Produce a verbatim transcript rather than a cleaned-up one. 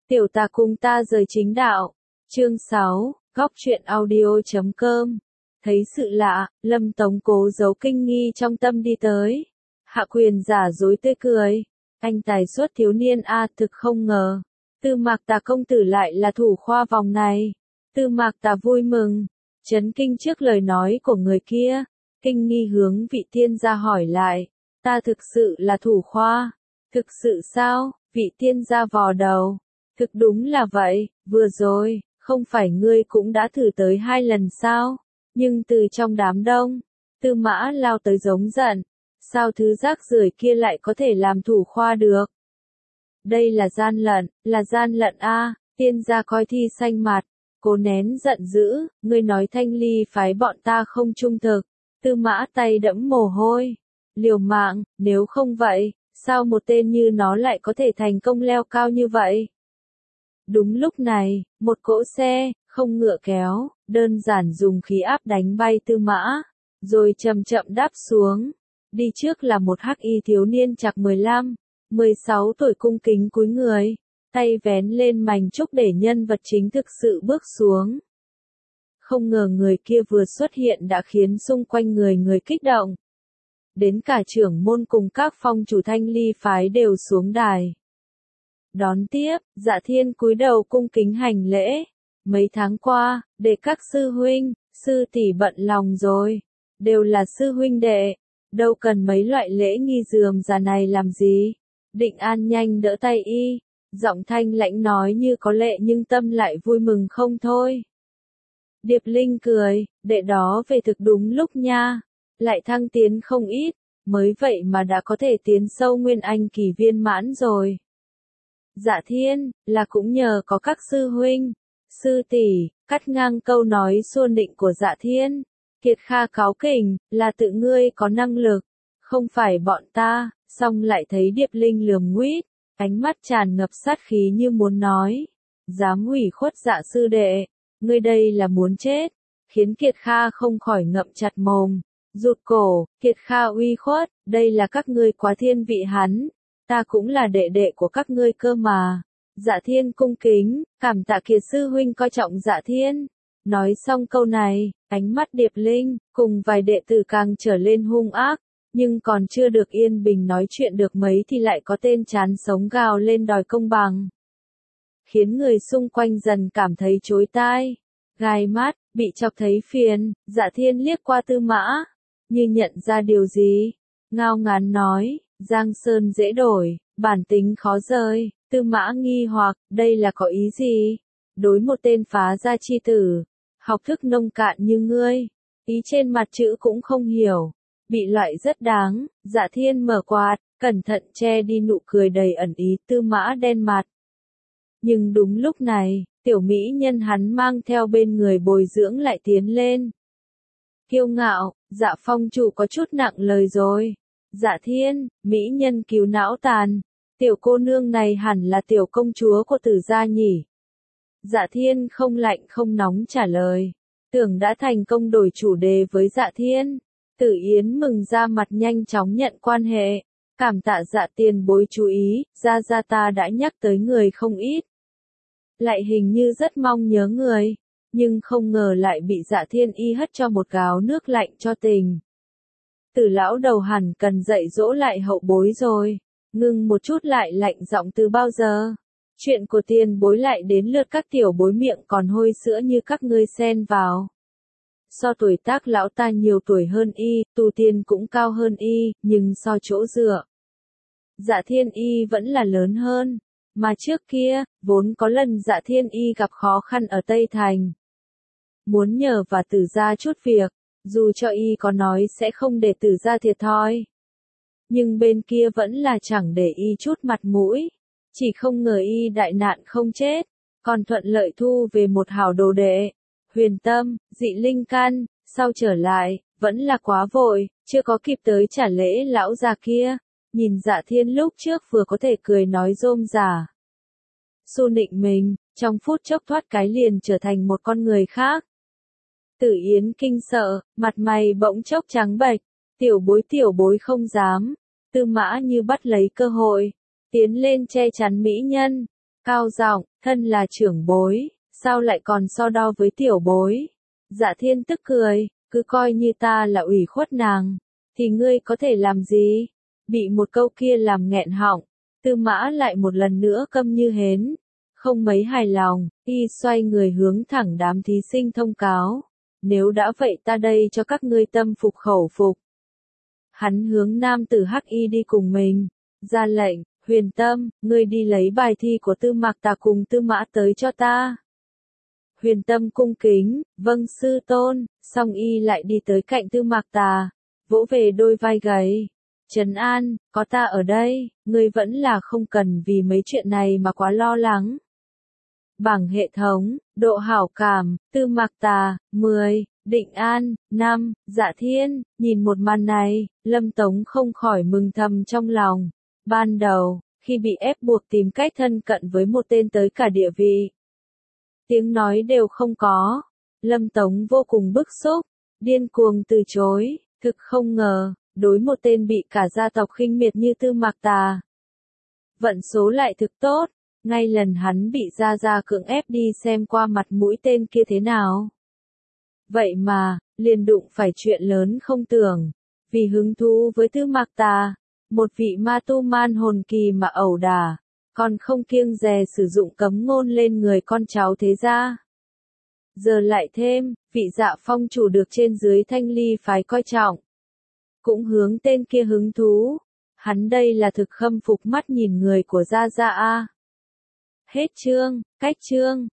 Tiểu tà cùng ta rời chính đạo. Chương sáu, góc truyện audio chấm com. Thấy sự lạ, Lâm Tống cố giấu kinh nghi trong tâm đi tới. Hạ Quyền giả dối tươi cười. Anh tài xuất thiếu niên a, thực không ngờ. Tư Mạc Tà công tử lại là thủ khoa vòng này. Tư Mạc Tà vui mừng, chấn kinh trước lời nói của người kia. Kinh nghi hướng vị tiên gia hỏi lại. Ta thực sự là thủ khoa. Thực sự sao? Vị tiên gia vò đầu. Thực đúng là vậy, vừa rồi, không phải ngươi cũng đã thử tới hai lần sao? Nhưng từ trong đám đông, Tư Mã lao tới giống giận. Sao thứ rác rưởi kia lại có thể làm thủ khoa được? Đây là gian lận, là gian lận a. Tiên gia coi thi xanh mặt, cố nén giận dữ, ngươi nói Thanh Ly phái bọn ta không trung thực. Tư Mã tay đẫm mồ hôi, liều mạng, nếu không vậy, sao một tên như nó lại có thể thành công leo cao như vậy? Đúng lúc này, một cỗ xe, không ngựa kéo, đơn giản dùng khí áp đánh bay Tư Mã, rồi chậm chậm đáp xuống. Đi trước là một hắc y thiếu niên chạc mười lăm, mười sáu tuổi cung kính cúi người, tay vén lên mành trúc để nhân vật chính thực sự bước xuống. Không ngờ người kia vừa xuất hiện đã khiến xung quanh người người kích động. Đến cả trưởng môn cùng các phong chủ Thanh Ly phái đều xuống đài. Đón tiếp, Dạ Thiên cúi đầu cung kính hành lễ. Mấy tháng qua, để các sư huynh, sư tỷ bận lòng rồi. Đều là sư huynh đệ. Đâu cần mấy loại lễ nghi dườm già này làm gì. Định An nhanh đỡ tay y. Giọng thanh lãnh nói như có lệ nhưng tâm lại vui mừng không thôi. Điệp Linh cười, đệ đó về thực đúng lúc nha. Lại thăng tiến không ít, mới vậy mà đã có thể tiến sâu nguyên anh kỳ viên mãn rồi. Dạ Thiên, là cũng nhờ có các sư huynh, sư tỷ, cắt ngang câu nói xua nịnh của Dạ Thiên. Kiệt Kha cáu kỉnh, là tự ngươi có năng lực, không phải bọn ta, xong lại thấy Điệp Linh lườm nguýt, ánh mắt tràn ngập sát khí như muốn nói. Dám ủy khuất Dạ sư đệ, ngươi đây là muốn chết, khiến Kiệt Kha không khỏi ngậm chặt mồm, rụt cổ. Kiệt Kha uy khuất, đây là các ngươi quá thiên vị hắn. Ta cũng là đệ đệ của các ngươi cơ mà. Dạ Thiên cung kính, cảm tạ Kiệt sư huynh coi trọng Dạ Thiên. Nói xong câu này, ánh mắt Điệp Linh, cùng vài đệ tử càng trở lên hung ác, nhưng còn chưa được yên bình nói chuyện được mấy thì lại có tên chán sống gào lên đòi công bằng. Khiến người xung quanh dần cảm thấy chối tai, gai mắt, bị chọc thấy phiền. Dạ Thiên liếc qua Tư Mã, như nhận ra điều gì, ngao ngán nói. Giang sơn dễ đổi, bản tính khó rời. Tư Mã nghi hoặc, đây là có ý gì? Đối một tên phá gia chi tử, học thức nông cạn như ngươi, ý trên mặt chữ cũng không hiểu, bị loại rất đáng. Dạ Thiên mở quạt, cẩn thận che đi nụ cười đầy ẩn ý. Tư Mã đen mặt. Nhưng đúng lúc này, tiểu mỹ nhân hắn mang theo bên người bồi dưỡng lại tiến lên. Kiêu ngạo, Dạ phong chủ có chút nặng lời rồi. Dạ Thiên, mỹ nhân cứu não tàn. Tiểu cô nương này hẳn là tiểu công chúa của Tử gia nhỉ? Dạ Thiên không lạnh không nóng trả lời. Tưởng đã thành công đổi chủ đề với Dạ Thiên. Tử Yến mừng ra mặt nhanh chóng nhận quan hệ. Cảm tạ Dạ tiền bối chú ý, gia gia ta đã nhắc tới người không ít. Lại hình như rất mong nhớ người, nhưng không ngờ lại bị Dạ Thiên y hất cho một gáo nước lạnh cho tình. Tử lão đầu hẳn cần dạy dỗ lại hậu bối rồi. Ngưng một chút lại lạnh giọng, từ bao giờ? Chuyện của tiền bối lại đến lượt các tiểu bối miệng còn hôi sữa như các ngươi xen vào. So tuổi tác lão ta nhiều tuổi hơn y, tu tiên cũng cao hơn y, nhưng so chỗ dựa, Dạ Thiên y vẫn là lớn hơn. Mà trước kia, vốn có lần Dạ Thiên y gặp khó khăn ở Tây Thành. Muốn nhờ và Tử gia chút việc, dù cho y có nói sẽ không để Tử gia thiệt thòi. Nhưng bên kia vẫn là chẳng để y chút mặt mũi. Chỉ không ngờ y đại nạn không chết, còn thuận lợi thu về một hảo đồ đệ. Huyền Tâm, Dị Linh Căn, sau trở lại, vẫn là quá vội, chưa có kịp tới trả lễ lão già kia. Nhìn Dạ Thiên lúc trước vừa có thể cười nói rôm rả, xu nịnh mình, trong phút chốc thoát cái liền trở thành một con người khác. Tử Yến kinh sợ, mặt mày bỗng chốc trắng bệch. Tiểu bối tiểu bối không dám. Tư Mã như bắt lấy cơ hội, tiến lên che chắn mỹ nhân. cao giọng, thân là trưởng bối, sao lại còn so đo với tiểu bối? Dạ Thiên tức cười, cứ coi như ta là ủy khuất nàng, thì ngươi có thể làm gì? Bị một câu kia làm nghẹn họng, Tư Mã lại một lần nữa câm như hến, không mấy hài lòng, y xoay người hướng thẳng đám thí sinh thông cáo, nếu đã vậy ta đây cho các ngươi tâm phục khẩu phục. Hắn hướng nam tử Hắc Y đi cùng mình, ra lệnh, Huyền Tâm, ngươi đi lấy bài thi của Tư Mạc Tà cùng Tư Mã tới cho ta. Huyền Tâm cung kính, vâng sư tôn, xong y lại đi tới cạnh Tư Mạc Tà, vỗ về đôi vai gầy. Trấn an, có ta ở đây, ngươi vẫn là không cần vì mấy chuyện này mà quá lo lắng. Bảng hệ thống, độ hảo cảm, Tư Mạc Tà, mười, Định An, năm, Dạ Thiên, nhìn một màn này, Lâm Tống không khỏi mừng thầm trong lòng. Ban đầu, khi bị ép buộc tìm cách thân cận với một tên tới cả địa vị, tiếng nói đều không có, Lâm Tống vô cùng bức xúc, điên cuồng từ chối, thực không ngờ, đối một tên bị cả gia tộc khinh miệt như Tư Mạc Tà. Vận số lại thực tốt, ngay lần hắn bị gia gia cưỡng ép đi xem qua mặt mũi tên kia thế nào. Vậy mà, liền đụng phải chuyện lớn không tưởng, vì hứng thú với Tư Mạc Tà, một vị ma tu man hồn kỳ mà ẩu đả, còn không kiêng dè sử dụng cấm ngôn lên người con cháu thế gia. Giờ lại thêm, vị Dạ Phong chủ được trên dưới Thanh Ly phái coi trọng, cũng hướng tên kia hứng thú, hắn đây là thực khâm phục mắt nhìn người của gia gia a. Hết chương, cách chương.